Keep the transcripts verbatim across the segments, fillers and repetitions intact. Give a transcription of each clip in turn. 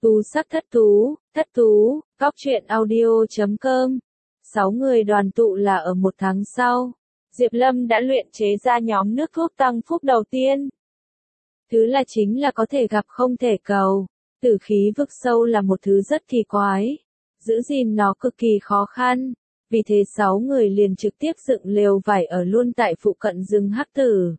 Tu sắc thất tú, thất tú, góc truyện audio chấm com. Sáu người đoàn tụ là ở một tháng sau. Diệp Lâm đã luyện chế ra nhóm nước thuốc tăng phúc đầu tiên. Thứ là chính là có thể gặp không thể cầu. Tử khí vực sâu là một thứ rất kỳ quái. Giữ gìn nó cực kỳ khó khăn. Vì thế sáu người liền trực tiếp dựng lều vải ở luôn tại phụ cận rừng hắc tử.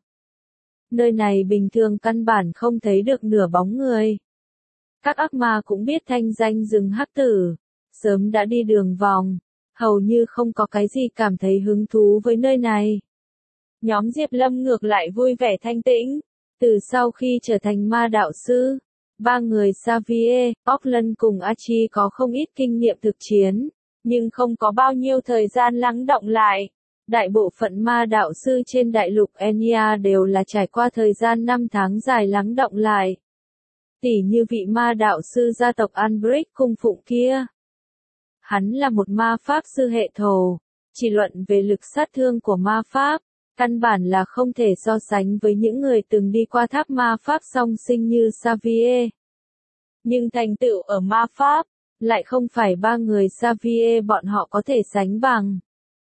Nơi này bình thường căn bản không thấy được nửa bóng người. Các ác ma cũng biết thanh danh rừng hắc tử, sớm đã đi đường vòng, hầu như không có cái gì cảm thấy hứng thú với nơi này. Nhóm Diệp Lâm ngược lại vui vẻ thanh tĩnh, từ sau khi trở thành ma đạo sư, ba người Xavier, Auckland cùng Archie có không ít kinh nghiệm thực chiến, nhưng không có bao nhiêu thời gian lắng đọng lại. Đại bộ phận ma đạo sư trên đại lục Enya đều là trải qua thời gian năm tháng dài lắng đọng lại. Tỉ như vị ma đạo sư gia tộc Albrecht cung phụng kia. Hắn là một ma pháp sư hệ thổ, chỉ luận về lực sát thương của ma pháp, căn bản là không thể so sánh với những người từng đi qua tháp ma pháp song sinh như Xavier. Nhưng thành tựu ở ma pháp, lại không phải ba người Xavier bọn họ có thể sánh bằng.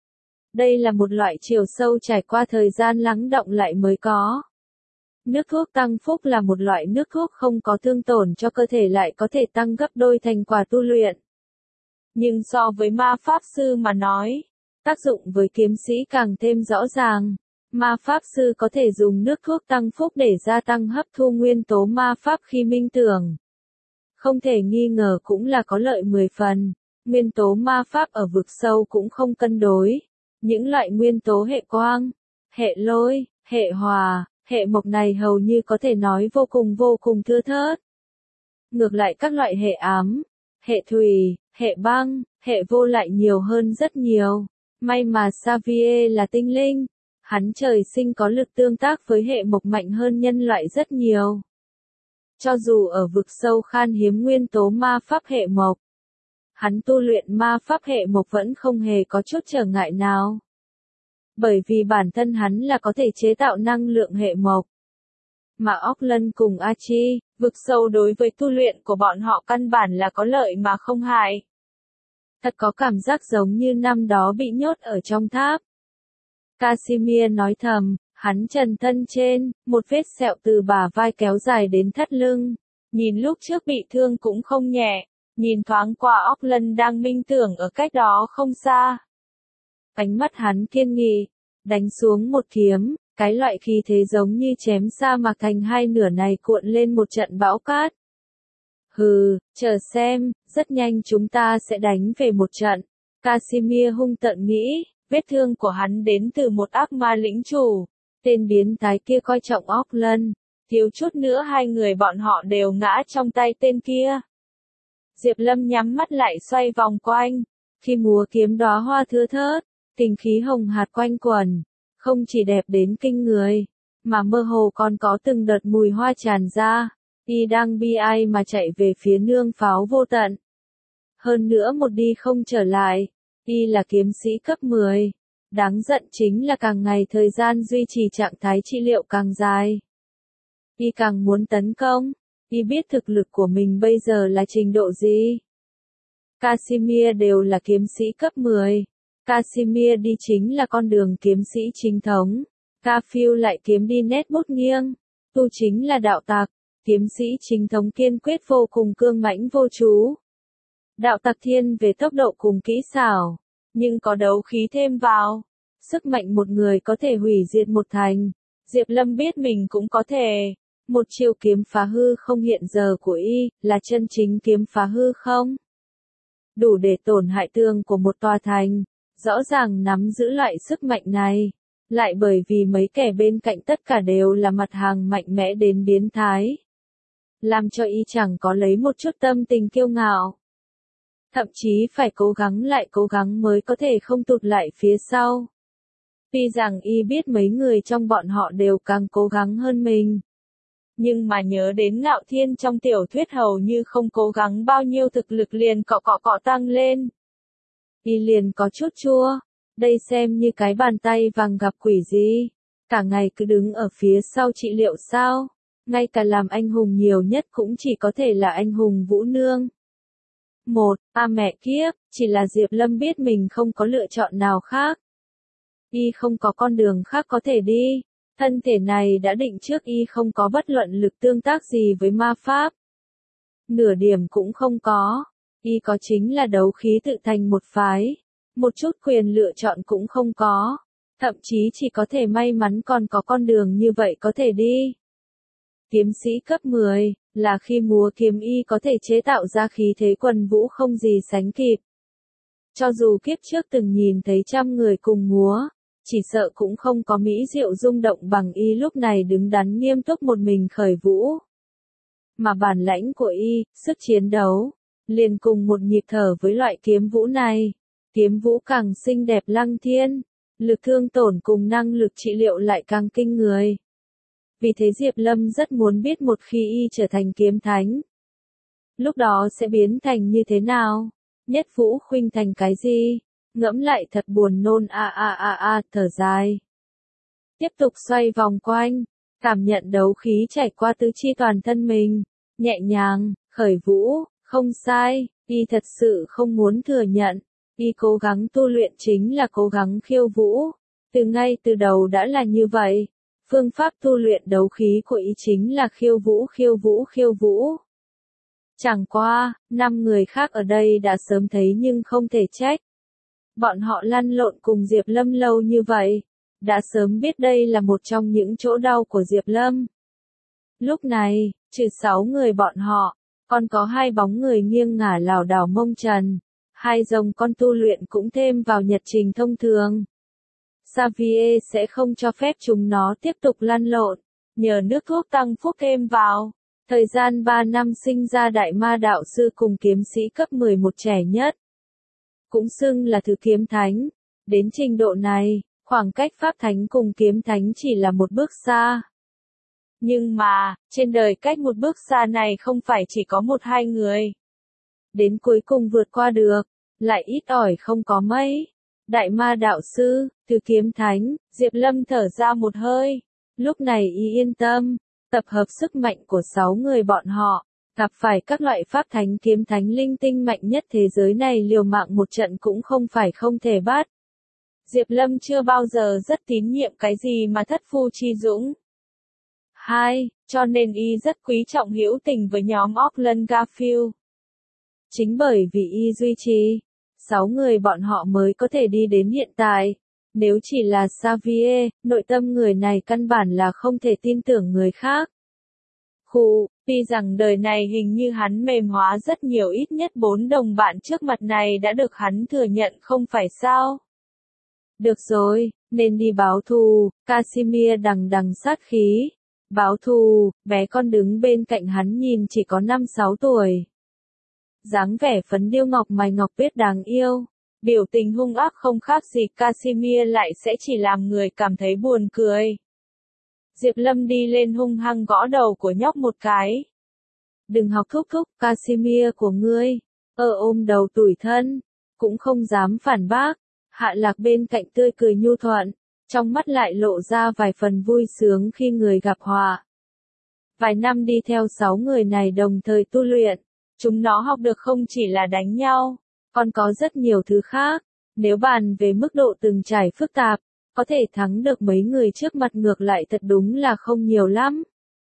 Đây là một loại chiều sâu trải qua thời gian lắng đọng lại mới có. Nước thuốc tăng phúc là một loại nước thuốc không có thương tổn cho cơ thể lại có thể tăng gấp đôi thành quả tu luyện. Nhưng so với ma pháp sư mà nói, tác dụng với kiếm sĩ càng thêm rõ ràng. Ma pháp sư có thể dùng nước thuốc tăng phúc để gia tăng hấp thu nguyên tố ma pháp khi minh tưởng. Không thể nghi ngờ cũng là có lợi mười phần. Nguyên tố ma pháp ở vực sâu cũng không cân đối. Những loại nguyên tố hệ quang, hệ lôi, hệ hòa, hệ mộc này hầu như có thể nói vô cùng vô cùng thưa thớt. Ngược lại các loại hệ ám, hệ thủy, hệ băng, hệ vô lại nhiều hơn rất nhiều. May mà Xavier là tinh linh, hắn trời sinh có lực tương tác với hệ mộc mạnh hơn nhân loại rất nhiều. Cho dù ở vực sâu khan hiếm nguyên tố ma pháp hệ mộc, hắn tu luyện ma pháp hệ mộc vẫn không hề có chút trở ngại nào. Bởi vì bản thân hắn là có thể chế tạo năng lượng hệ mộc. Mà Auckland cùng Archie, vực sâu đối với tu luyện của bọn họ căn bản là có lợi mà không hại. Thật có cảm giác giống như năm đó bị nhốt ở trong tháp. Casimir nói thầm, hắn trần thân trên, một vết sẹo từ bả vai kéo dài đến thắt lưng. Nhìn lúc trước bị thương cũng không nhẹ, nhìn thoáng qua Auckland đang minh tưởng ở cách đó không xa. Ánh mắt hắn kiên nghị, đánh xuống một kiếm, cái loại khí thế giống như chém sa mạc thành hai nửa này cuộn lên một trận bão cát. Hừ, chờ xem, rất nhanh chúng ta sẽ đánh về một trận. Casimir hung tợn nghĩ, vết thương của hắn đến từ một ác ma lĩnh chủ. Tên biến thái kia coi trọng Auckland, thiếu chút nữa hai người bọn họ đều ngã trong tay tên kia. Diệp Lâm nhắm mắt lại xoay vòng quanh, khi múa kiếm đóa hoa thưa thớt, tình khí hồng hạt quanh quần, không chỉ đẹp đến kinh người, mà mơ hồ còn có từng đợt mùi hoa tràn ra, y đang bi ai mà chạy về phía nương pháo vô tận. Hơn nữa một đi không trở lại, y là kiếm sĩ cấp mười, đáng giận chính là càng ngày thời gian duy trì trạng thái trị liệu càng dài. Y càng muốn tấn công, y biết thực lực của mình bây giờ là trình độ gì. Casimir đều là kiếm sĩ cấp mười. Casimir đi chính là con đường kiếm sĩ chính thống. Garfield lại kiếm đi nét bút nghiêng. Tu chính là đạo tặc. Kiếm sĩ chính thống kiên quyết vô cùng cương mãnh vô chú. Đạo tặc thiên về tốc độ cùng kỹ xảo. Nhưng có đấu khí thêm vào. Sức mạnh một người có thể hủy diệt một thành. Diệp Lâm biết mình cũng có thể. Một chiêu kiếm phá hư không hiện giờ của y, là chân chính kiếm phá hư không? Đủ để tổn hại tường của một tòa thành. Rõ ràng nắm giữ loại sức mạnh này. Lại bởi vì mấy kẻ bên cạnh tất cả đều là mặt hàng mạnh mẽ đến biến thái. Làm cho y chẳng có lấy một chút tâm tình kiêu ngạo. Thậm chí phải cố gắng lại cố gắng mới có thể không tụt lại phía sau. Tuy rằng y biết mấy người trong bọn họ đều càng cố gắng hơn mình. Nhưng mà nhớ đến Ngạo Thiên trong tiểu thuyết hầu như không cố gắng bao nhiêu thực lực liền cọ cọ cọ tăng lên. Y liền có chút chua, đây xem như cái bàn tay vàng gặp quỷ gì, cả ngày cứ đứng ở phía sau trị liệu sao, ngay cả làm anh hùng nhiều nhất cũng chỉ có thể là anh hùng Vũ Nương. Một, a mẹ kiếp, chỉ là Diệp Lâm biết mình không có lựa chọn nào khác. Y không có con đường khác có thể đi. Thân thể này đã định trước y không có bất luận lực tương tác gì với ma pháp. Nửa điểm cũng không có. Y có chính là đấu khí tự thành một phái. Một chút quyền lựa chọn cũng không có. Thậm chí chỉ có thể may mắn còn có con đường như vậy có thể đi. Kiếm sĩ cấp mười, là khi múa kiếm y có thể chế tạo ra khí thế quần vũ không gì sánh kịp. Cho dù kiếp trước từng nhìn thấy trăm người cùng múa, chỉ sợ cũng không có mỹ diệu rung động bằng y lúc này đứng đắn nghiêm túc một mình khởi vũ. Mà bản lãnh của y, sức chiến đấu, liền cùng một nhịp thở với loại kiếm vũ này. Kiếm vũ càng xinh đẹp lăng thiên, lực thương tổn cùng năng lực trị liệu lại càng kinh người. Vì thế Diệp Lâm rất muốn biết một khi y trở thành kiếm thánh, lúc đó sẽ biến thành như thế nào, nhất vũ khuynh thành cái gì, ngẫm lại thật buồn nôn a a a a thở dài. Tiếp tục xoay vòng quanh, cảm nhận đấu khí chảy qua tứ chi toàn thân mình, nhẹ nhàng, khởi vũ, không sai, y thật sự không muốn thừa nhận, y cố gắng tu luyện chính là cố gắng khiêu vũ, từ ngay từ đầu đã là như vậy. Phương pháp tu luyện đấu khí của y chính là khiêu vũ khiêu vũ khiêu vũ. Chẳng qua, năm người khác ở đây đã sớm thấy nhưng không thể trách. Bọn họ lăn lộn cùng Diệp Lâm lâu như vậy, đã sớm biết đây là một trong những chỗ đau của Diệp Lâm. Lúc này, trừ sáu người bọn họ, còn có hai bóng người nghiêng ngả lảo đảo mông trần, hai dòng con tu luyện cũng thêm vào nhật trình thông thường. Xavier sẽ không cho phép chúng nó tiếp tục lăn lộn, nhờ nước thuốc tăng phúc thêm vào. Thời gian ba năm sinh ra đại ma đạo sư cùng kiếm sĩ cấp mười một trẻ nhất. Cũng xưng là thứ kiếm thánh. Đến trình độ này, khoảng cách pháp thánh cùng kiếm thánh chỉ là một bước xa. Nhưng mà, trên đời cách một bước xa này không phải chỉ có một hai người. Đến cuối cùng vượt qua được, lại ít ỏi không có mấy. Đại ma đạo sư, thứ kiếm thánh, Diệp Lâm thở ra một hơi. Lúc này y yên tâm, tập hợp sức mạnh của sáu người bọn họ, gặp phải các loại pháp thánh kiếm thánh linh tinh mạnh nhất thế giới này liều mạng một trận cũng không phải không thể bắt. Diệp Lâm chưa bao giờ rất tín nhiệm cái gì mà thất phu chi dũng. Hai, cho nên y rất quý trọng hữu tình với nhóm Auckland Garfield. Chính bởi vì y duy trì, sáu người bọn họ mới có thể đi đến hiện tại. Nếu chỉ là Xavier, nội tâm người này căn bản là không thể tin tưởng người khác. Khụ, tuy rằng đời này hình như hắn mềm hóa rất nhiều, ít nhất bốn đồng bạn trước mặt này đã được hắn thừa nhận không phải sao. Được rồi, nên đi báo thù, Casimir đằng đằng sát khí. Báo thù, bé con đứng bên cạnh hắn nhìn chỉ có năm sáu tuổi. Dáng vẻ phấn điêu ngọc mày ngọc biết đáng yêu. Biểu tình hung ác không khác gì Casimir lại sẽ chỉ làm người cảm thấy buồn cười. Diệp Lâm đi lên hung hăng gõ đầu của nhóc một cái. Đừng học thúc thúc, Casimir của ngươi. Ơ ôm đầu tủi thân, cũng không dám phản bác. Hạ Lạc bên cạnh tươi cười nhu thuận, trong mắt lại lộ ra vài phần vui sướng khi người gặp họa. Vài năm đi theo sáu người này đồng thời tu luyện, chúng nó học được không chỉ là đánh nhau, còn có rất nhiều thứ khác. Nếu bàn về mức độ từng trải phức tạp, có thể thắng được mấy người trước mặt ngược lại thật đúng là không nhiều lắm.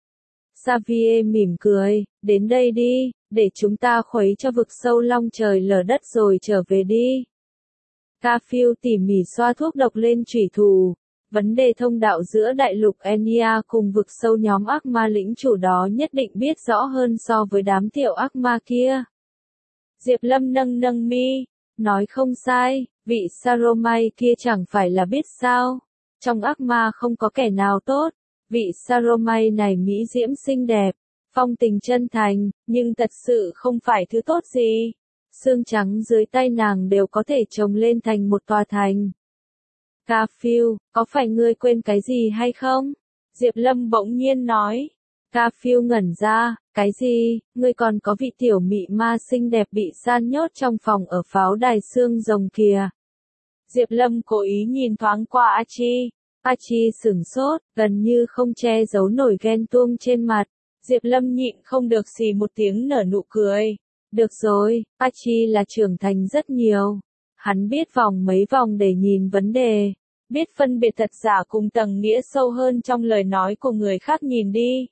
Xavier mỉm cười, đến đây đi, để chúng ta khuấy cho vực sâu long trời lở đất rồi trở về đi. Garfield tỉ mỉ xoa thuốc độc lên chủy thủ. Vấn đề thông đạo giữa đại lục Enya cùng vực sâu nhóm ác ma lĩnh chủ đó nhất định biết rõ hơn so với đám tiểu ác ma kia. Diệp Lâm nâng nâng mi, nói không sai, vị Saromai kia chẳng phải là biết sao. Trong ác ma không có kẻ nào tốt, vị Saromai này mỹ diễm xinh đẹp, phong tình chân thành, nhưng thật sự không phải thứ tốt gì. Xương trắng dưới tay nàng đều có thể trồng lên thành một tòa thành. Garfield, có phải ngươi quên cái gì hay không? Diệp Lâm bỗng nhiên nói. Garfield ngẩn ra, cái gì, ngươi còn có vị tiểu mị ma xinh đẹp bị san nhốt trong phòng ở pháo đài xương rồng kìa. Diệp Lâm cố ý nhìn thoáng qua Archie. Archie sửng sốt, gần như không che giấu nổi ghen tuông trên mặt. Diệp Lâm nhịn không được xì một tiếng nở nụ cười. Được rồi, Archie là trưởng thành rất nhiều. Hắn biết vòng mấy vòng để nhìn vấn đề. Biết phân biệt thật giả cùng tầng nghĩa sâu hơn trong lời nói của người khác nhìn đi.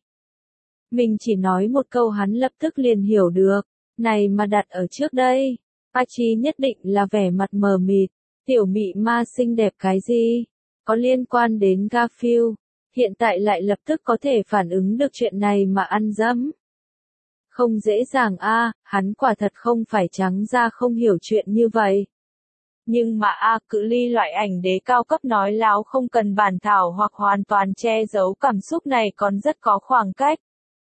Mình chỉ nói một câu hắn lập tức liền hiểu được. Này mà đặt ở trước đây, Archie nhất định là vẻ mặt mờ mịt. Tiểu mị ma xinh đẹp cái gì? Có liên quan đến Garfield. Hiện tại lại lập tức có thể phản ứng được chuyện này mà ăn dẫm. Không dễ dàng a, à, hắn quả thật không phải trắng ra không hiểu chuyện như vậy. Nhưng mà a, à, cự ly loại ảnh đế cao cấp nói láo không cần bản thảo hoặc hoàn toàn che giấu cảm xúc này còn rất có khoảng cách.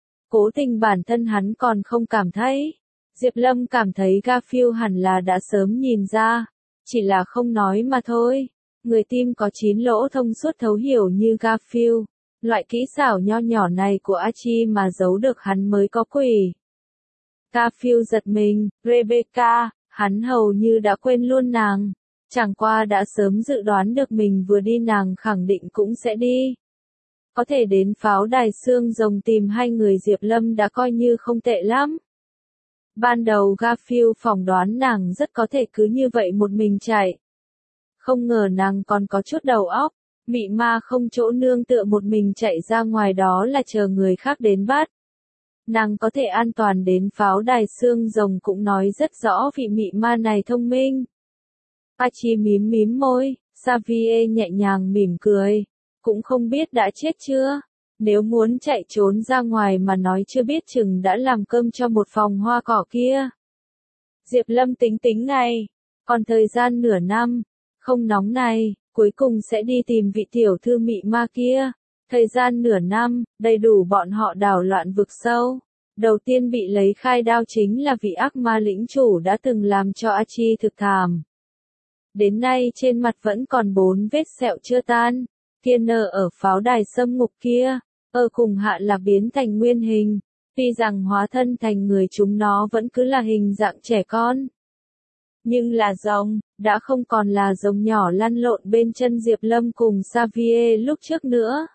Cố tình bản thân hắn còn không cảm thấy. Diệp Lâm cảm thấy Garfield hẳn là đã sớm nhìn ra, chỉ là không nói mà thôi. Người tim có chín lỗ thông suốt thấu hiểu như Garfield, loại kỹ xảo nho nhỏ này của Archie mà giấu được hắn mới có quỷ. Garfield giật mình, Rebecca, hắn hầu như đã quên luôn nàng, chẳng qua đã sớm dự đoán được mình vừa đi nàng khẳng định cũng sẽ đi. Có thể đến pháo đài xương rồng tìm hai người Diệp Lâm đã coi như không tệ lắm. Ban đầu Garfield phỏng đoán nàng rất có thể cứ như vậy một mình chạy. Không ngờ nàng còn có chút đầu óc, mị ma không chỗ nương tựa một mình chạy ra ngoài đó là chờ người khác đến bắt. Nàng có thể an toàn đến pháo đài xương rồng cũng nói rất rõ vị mị ma này thông minh. Archie mím mím môi, Xavier nhẹ nhàng mỉm cười, cũng không biết đã chết chưa. Nếu muốn chạy trốn ra ngoài mà nói chưa biết chừng đã làm cơm cho một phòng hoa cỏ kia. Diệp Lâm tính tính ngày, còn thời gian nửa năm, không nóng này, cuối cùng sẽ đi tìm vị tiểu thư mị ma kia. Thời gian nửa năm, đầy đủ bọn họ đảo loạn vực sâu. Đầu tiên bị lấy khai đao chính là vị ác ma lĩnh chủ đã từng làm cho Archie thực thảm. Đến nay trên mặt vẫn còn bốn vết sẹo chưa tan. Kia nở ở pháo đài xâm ngục kia, ở cùng hạ là biến thành nguyên hình. Tuy rằng hóa thân thành người chúng nó vẫn cứ là hình dạng trẻ con. Nhưng là rồng, đã không còn là rồng nhỏ lăn lộn bên chân Diệp Lâm cùng Xavier lúc trước nữa.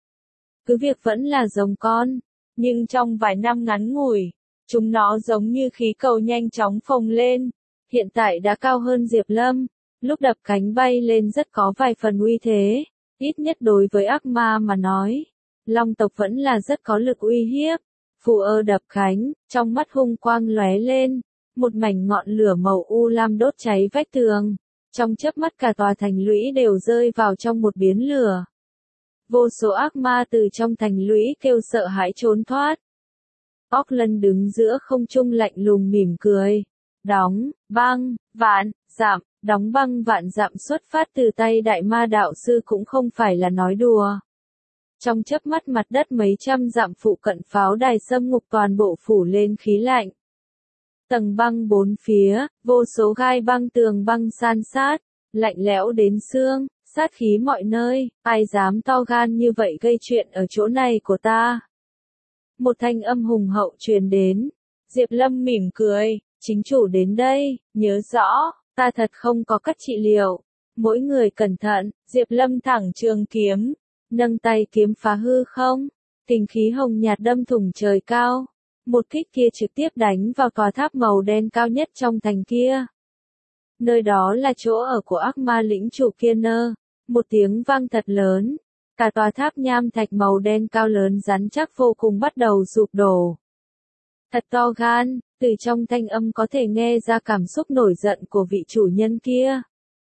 Cứ việc vẫn là rồng con, nhưng trong vài năm ngắn ngủi, chúng nó giống như khí cầu nhanh chóng phồng lên, hiện tại đã cao hơn Diệp Lâm, lúc đập cánh bay lên rất có vài phần uy thế, ít nhất đối với ác ma mà nói. Long tộc vẫn là rất có lực uy hiếp. Phù ơ đập cánh, trong mắt hung quang lóe lên, một mảnh ngọn lửa màu u lam đốt cháy vách tường, trong chớp mắt cả tòa thành lũy đều rơi vào trong một biến lửa. Vô số ác ma từ trong thành lũy kêu sợ hãi trốn thoát. Auckland đứng giữa không trung lạnh lùng mỉm cười. Đóng, băng, vạn, dặm, đóng băng vạn dặm xuất phát từ tay đại ma đạo sư cũng không phải là nói đùa. Trong chớp mắt mặt đất mấy trăm dặm phụ cận pháo đài xâm ngục toàn bộ phủ lên khí lạnh. Tầng băng bốn phía, vô số gai băng tường băng san sát, lạnh lẽo đến xương, sát khí mọi nơi, ai dám to gan như vậy gây chuyện ở chỗ này của ta. Một thanh âm hùng hậu truyền đến, Diệp Lâm mỉm cười, chính chủ đến đây, nhớ rõ, ta thật không có cách trị liệu. Mỗi người cẩn thận, Diệp Lâm thẳng trường kiếm, nâng tay kiếm phá hư không, kình khí hồng nhạt đâm thủng trời cao. Một kích kia trực tiếp đánh vào tòa tháp màu đen cao nhất trong thành kia. Nơi đó là chỗ ở của ác ma lĩnh chủ kia nơ. Một tiếng vang thật lớn. Cả tòa tháp nham thạch màu đen cao lớn rắn chắc vô cùng bắt đầu sụp đổ. Thật to gan, từ trong thanh âm có thể nghe ra cảm xúc nổi giận của vị chủ nhân kia.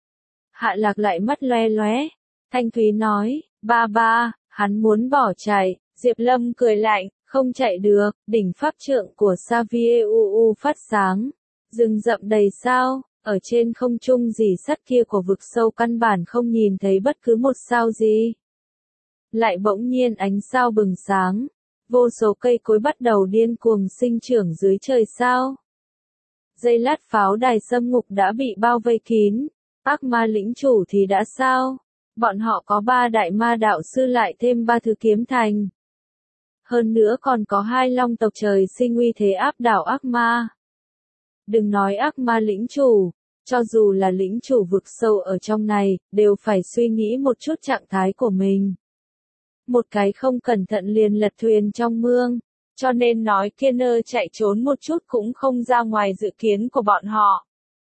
Hạ Lạc lại mắt loe loé. Thanh Thúy nói, ba ba, hắn muốn bỏ chạy. Diệp Lâm cười lạnh. Không chạy được, đỉnh pháp trượng của Xavier u u phát sáng. Rừng rậm đầy sao, ở trên không trung rỉ sắt kia của vực sâu căn bản không nhìn thấy bất cứ một sao gì. Lại bỗng nhiên ánh sao bừng sáng, vô số cây cối bắt đầu điên cuồng sinh trưởng dưới trời sao. Giây lát pháo đài xâm ngục đã bị bao vây kín, ác ma lĩnh chủ thì đã sao? Bọn họ có ba đại ma đạo sư lại thêm ba thứ kiếm thành. Hơn nữa còn có hai long tộc trời sinh uy thế áp đảo ác ma. Đừng nói ác ma lĩnh chủ, cho dù là lĩnh chủ vực sâu ở trong này, đều phải suy nghĩ một chút trạng thái của mình. Một cái không cẩn thận liền lật thuyền trong mương, cho nên nói Kenner chạy trốn một chút cũng không ra ngoài dự kiến của bọn họ.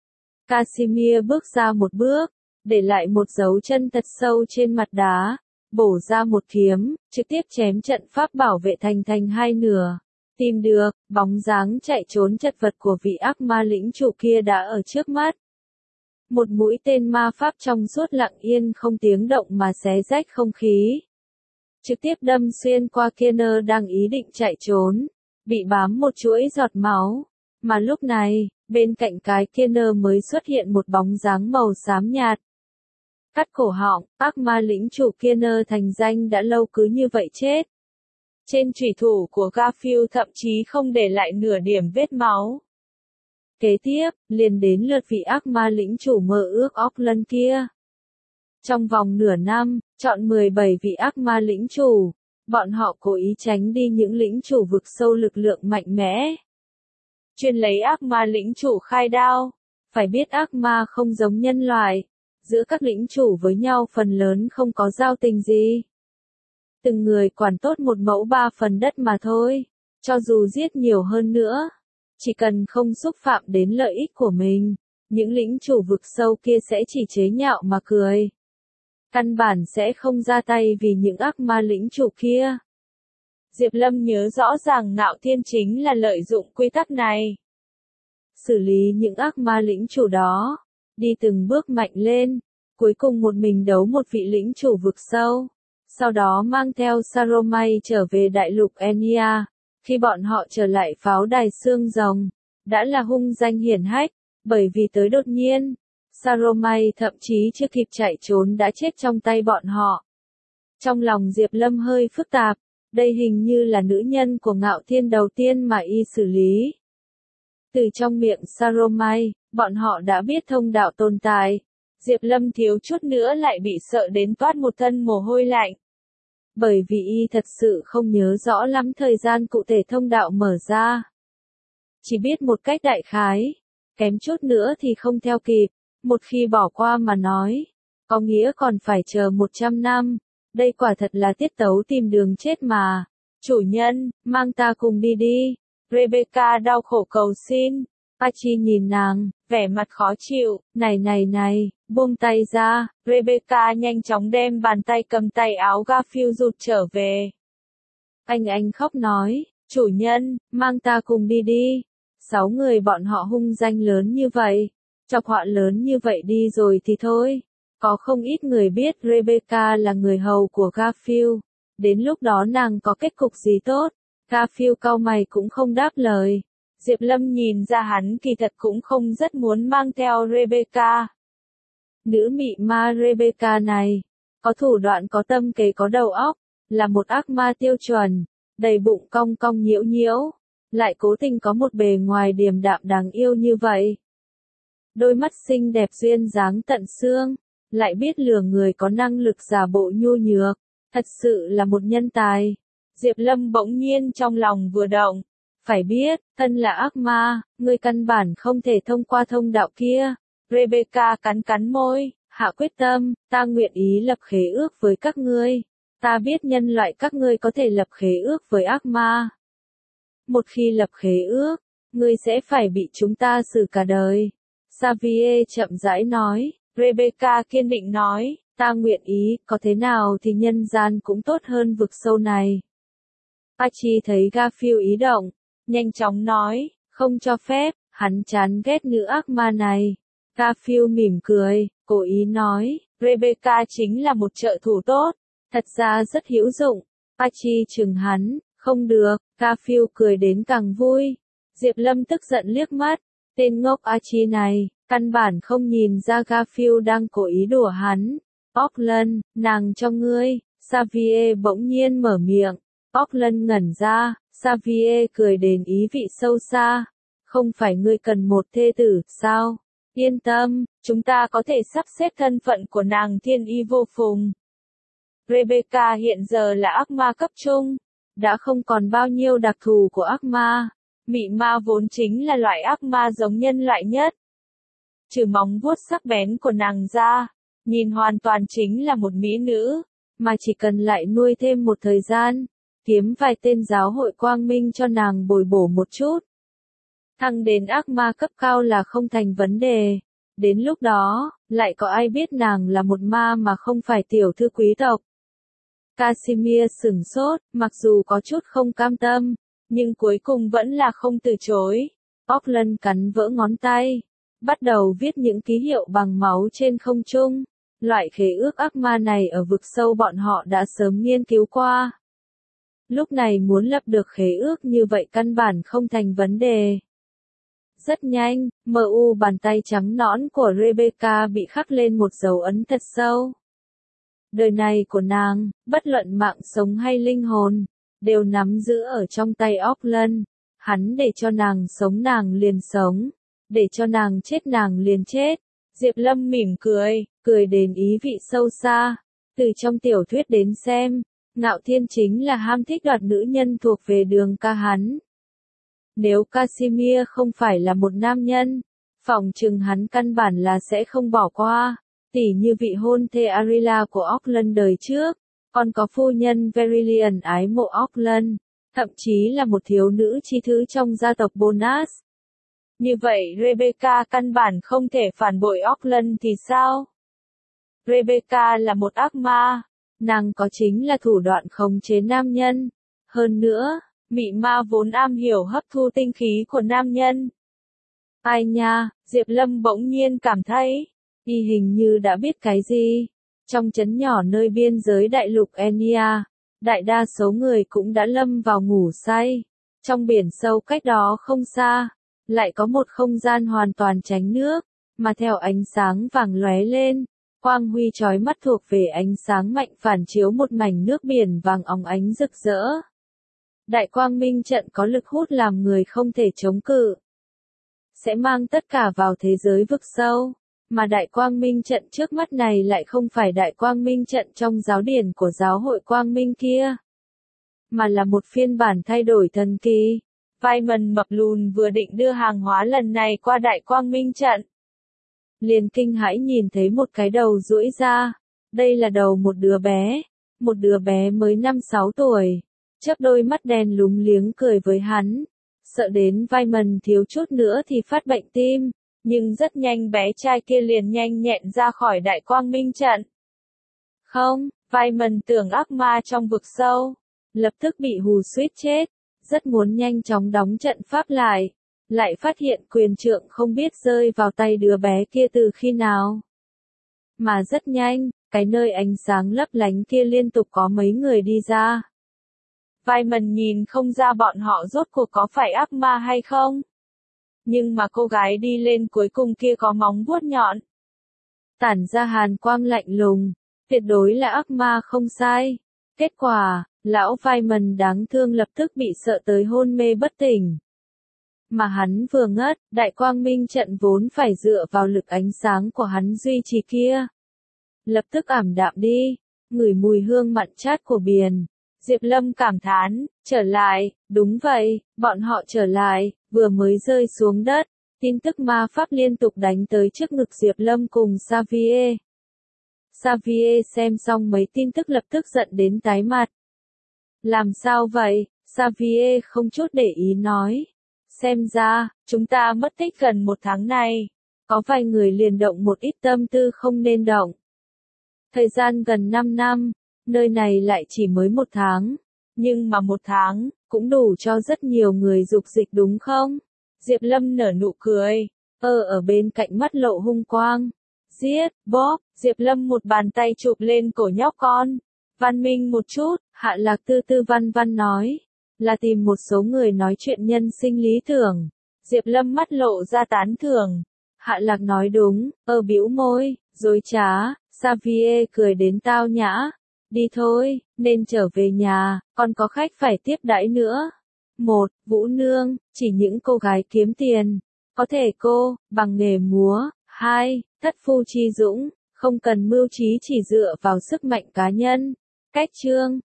Casimir bước ra một bước, để lại một dấu chân thật sâu trên mặt đá, bổ ra một kiếm, trực tiếp chém trận pháp bảo vệ thành thành hai nửa. Tìm được, bóng dáng chạy trốn chật vật của vị ác ma lĩnh chủ kia đã ở trước mắt. Một mũi tên ma pháp trong suốt lặng yên không tiếng động mà xé rách không khí. Trực tiếp đâm xuyên qua Kenner đang ý định chạy trốn, bị bám một chuỗi giọt máu. Mà lúc này, bên cạnh cái Kenner mới xuất hiện một bóng dáng màu xám nhạt. Cắt cổ họng, ác ma lĩnh chủ Kenner thành danh đã lâu cứ như vậy chết. Trên chủy thủ của Garfield thậm chí không để lại nửa điểm vết máu. Kế tiếp, liền đến lượt vị ác ma lĩnh chủ mơ ước Auckland kia. Trong vòng nửa năm, chọn mười bảy vị ác ma lĩnh chủ, bọn họ cố ý tránh đi những lĩnh chủ vực sâu lực lượng mạnh mẽ. Chuyên lấy ác ma lĩnh chủ khai đao. Phải biết ác ma không giống nhân loại, giữa các lĩnh chủ với nhau phần lớn không có giao tình gì. Từng người quản tốt một mẫu ba phần đất mà thôi, cho dù giết nhiều hơn nữa, chỉ cần không xúc phạm đến lợi ích của mình, những lĩnh chủ vực sâu kia sẽ chỉ chế nhạo mà cười. Căn bản sẽ không ra tay vì những ác ma lĩnh chủ kia. Diệp Lâm nhớ rõ ràng Ngạo Thiên chính là lợi dụng quy tắc này. Xử lý những ác ma lĩnh chủ đó, đi từng bước mạnh lên, cuối cùng một mình đấu một vị lĩnh chủ vực sâu. Sau đó mang theo Saromai trở về đại lục Enya. Khi bọn họ trở lại pháo đài xương rồng, đã là hung danh hiển hách, bởi vì tới đột nhiên, Saromai thậm chí chưa kịp chạy trốn đã chết trong tay bọn họ. Trong lòng Diệp Lâm hơi phức tạp, đây hình như là nữ nhân của Ngạo Thiên đầu tiên mà y xử lý. Từ trong miệng Saromai, bọn họ đã biết thông đạo tồn tại. Diệp Lâm thiếu chút nữa lại bị sợ đến toát một thân mồ hôi lạnh. Bởi vì y thật sự không nhớ rõ lắm thời gian cụ thể thông đạo mở ra. Chỉ biết một cách đại khái, kém chút nữa thì không theo kịp, một khi bỏ qua mà nói, có nghĩa còn phải chờ một trăm năm, đây quả thật là tiết tấu tìm đường chết mà. Chủ nhân, mang ta cùng đi đi, Rebecca đau khổ cầu xin. Archie nhìn nàng, vẻ mặt khó chịu, này này này, buông tay ra. Rebecca nhanh chóng đem bàn tay cầm tay áo Garfield rụt trở về. Anh anh khóc nói, chủ nhân, mang ta cùng đi đi. Sáu người bọn họ hung danh lớn như vậy, chọc họa lớn như vậy đi rồi thì thôi. Có không ít người biết Rebecca là người hầu của Garfield. Đến lúc đó nàng có kết cục gì tốt? Garfield cau mày cũng không đáp lời. Diệp Lâm nhìn ra hắn kỳ thật cũng không rất muốn mang theo Rebecca. Nữ mị ma Rebecca này, có thủ đoạn có tâm kế có đầu óc, là một ác ma tiêu chuẩn, đầy bụng cong cong nhiễu nhiễu, lại cố tình có một bề ngoài điềm đạm đáng yêu như vậy. Đôi mắt xinh đẹp duyên dáng tận xương, lại biết lừa người có năng lực giả bộ nhu nhược, thật sự là một nhân tài. Diệp Lâm bỗng nhiên trong lòng vừa động. Phải biết, thân là ác ma, người căn bản không thể thông qua thông đạo kia. Rebecca cắn cắn môi, hạ quyết tâm, ta nguyện ý lập khế ước với các ngươi. Ta biết nhân loại các ngươi có thể lập khế ước với ác ma. Một khi lập khế ước, ngươi sẽ phải bị chúng ta xử cả đời. Xavier chậm rãi nói, Rebecca kiên định nói, ta nguyện ý, có thế nào thì nhân gian cũng tốt hơn vực sâu này. Archie thấy Garfield ý động, nhanh chóng nói, không cho phép, hắn chán ghét nữ ác ma này. Garfield mỉm cười, cố ý nói, Rebecca chính là một trợ thủ tốt, thật ra rất hữu dụng. Archie chừng hắn, không được, Garfield cười đến càng vui. Diệp Lâm tức giận liếc mắt, tên ngốc Archie này, căn bản không nhìn ra Garfield đang cố ý đùa hắn. Auckland, nàng cho ngươi, Xavier bỗng nhiên mở miệng. Auckland ngẩn ra, Xavier cười đến ý vị sâu xa. Không phải ngươi cần một thê tử, sao? Yên tâm, chúng ta có thể sắp xếp thân phận của nàng thiên y vô phùng. Rebecca hiện giờ là ác ma cấp trung, đã không còn bao nhiêu đặc thù của ác ma. Mị ma vốn chính là loại ác ma giống nhân loại nhất. Trừ móng vuốt sắc bén của nàng ra, nhìn hoàn toàn chính là một mỹ nữ, mà chỉ cần lại nuôi thêm một thời gian, kiếm vài tên giáo hội quang minh cho nàng bồi bổ một chút. Thăng đến ác ma cấp cao là không thành vấn đề. Đến lúc đó, lại có ai biết nàng là một ma mà không phải tiểu thư quý tộc. Casimir sửng sốt, mặc dù có chút không cam tâm, nhưng cuối cùng vẫn là không từ chối. Auckland cắn vỡ ngón tay, bắt đầu viết những ký hiệu bằng máu trên không trung. Loại khế ước ác ma này ở vực sâu bọn họ đã sớm nghiên cứu qua. Lúc này muốn lập được khế ước như vậy căn bản không thành vấn đề. Rất nhanh, mờ u bàn tay trắng nõn của Rebecca bị khắc lên một dấu ấn thật sâu. Đời này của nàng, bất luận mạng sống hay linh hồn, đều nắm giữ ở trong tay Auckland. Hắn để cho nàng sống nàng liền sống, để cho nàng chết nàng liền chết. Diệp Lâm mỉm cười, cười đến ý vị sâu xa. Từ trong tiểu thuyết đến xem, Ngạo Thiên chính là ham thích đoạt nữ nhân thuộc về đường ca hắn. Nếu Casimir không phải là một nam nhân, phỏng chừng hắn căn bản là sẽ không bỏ qua. Tỉ như vị hôn thê Arilla của Auckland đời trước, còn có phu nhân Verilion ái mộ Auckland, thậm chí là một thiếu nữ chi thứ trong gia tộc Bonas. Như vậy Rebecca căn bản không thể phản bội Auckland thì sao? Rebecca là một ác ma, nàng có chính là thủ đoạn khống chế nam nhân. Hơn nữa, mị ma vốn am hiểu hấp thu tinh khí của nam nhân. Ai nha, Diệp Lâm bỗng nhiên cảm thấy, y hình như đã biết cái gì. Trong trấn nhỏ nơi biên giới đại lục Enya, đại đa số người cũng đã lâm vào ngủ say. Trong biển sâu cách đó không xa, lại có một không gian hoàn toàn tránh nước, mà theo ánh sáng vàng lóe lên, quang huy chói mắt thuộc về ánh sáng mạnh phản chiếu một mảnh nước biển vàng óng ánh rực rỡ. Đại quang minh trận có lực hút làm người không thể chống cự. Sẽ mang tất cả vào thế giới vực sâu. Mà đại quang minh trận trước mắt này lại không phải đại quang minh trận trong giáo điển của giáo hội quang minh kia. Mà là một phiên bản thay đổi thần kỳ. Vyman mập lùn vừa định đưa hàng hóa lần này qua đại quang minh trận. Liền kinh hãi nhìn thấy một cái đầu duỗi ra. Đây là đầu một đứa bé. Một đứa bé mới năm sáu tuổi. Chớp đôi mắt đen lúng liếng cười với hắn. Sợ đến Vyman thiếu chút nữa thì phát bệnh tim. Nhưng rất nhanh bé trai kia liền nhanh nhẹn ra khỏi đại quang minh trận. Không, Vyman tưởng ác ma trong vực sâu. Lập tức bị hù suýt chết. Rất muốn nhanh chóng đóng trận pháp lại. Lại phát hiện quyền trượng không biết rơi vào tay đứa bé kia từ khi nào. Mà rất nhanh, cái nơi ánh sáng lấp lánh kia liên tục có mấy người đi ra. Vyman nhìn không ra bọn họ rốt cuộc có phải ác ma hay không. Nhưng mà cô gái đi lên cuối cùng kia có móng vuốt nhọn. Tản ra hàn quang lạnh lùng. Tuyệt đối là ác ma không sai. Kết quả, lão Vyman đáng thương lập tức bị sợ tới hôn mê bất tỉnh. Mà hắn vừa ngất, đại quang minh trận vốn phải dựa vào lực ánh sáng của hắn duy trì kia. Lập tức ảm đạm đi, ngửi mùi hương mặn chát của biển. Diệp Lâm cảm thán, trở lại, đúng vậy, bọn họ trở lại, vừa mới rơi xuống đất. Tin tức ma pháp liên tục đánh tới trước ngực Diệp Lâm cùng Xavier. Xavier xem xong mấy tin tức lập tức giận đến tái mặt. Làm sao vậy? Xavier không chút để ý nói. Xem ra, chúng ta mất tích gần một tháng này. Có vài người liền động một ít tâm tư không nên động. Thời gian gần năm năm, nơi này lại chỉ mới một tháng. Nhưng mà một tháng, cũng đủ cho rất nhiều người dục dịch đúng không? Diệp Lâm nở nụ cười. Ờ ở bên cạnh mắt lộ hung quang. Giết, bóp, Diệp Lâm một bàn tay chụp lên cổ nhóc con. Văn minh một chút, Hạ Lạc tư tư văn văn nói. Là tìm một số người nói chuyện nhân sinh lý tưởng. Diệp Lâm mắt lộ ra tán thưởng. Hạ Lạc nói đúng, ơ bĩu môi, dối trá. Xavier cười đến tao nhã. Đi thôi, nên trở về nhà, còn có khách phải tiếp đãi nữa. Một, Vũ Nương, chỉ những cô gái kiếm tiền. Có thể cô, bằng nghề múa. Hai, Thất phu chi dũng, không cần mưu trí chỉ dựa vào sức mạnh cá nhân. Cách chương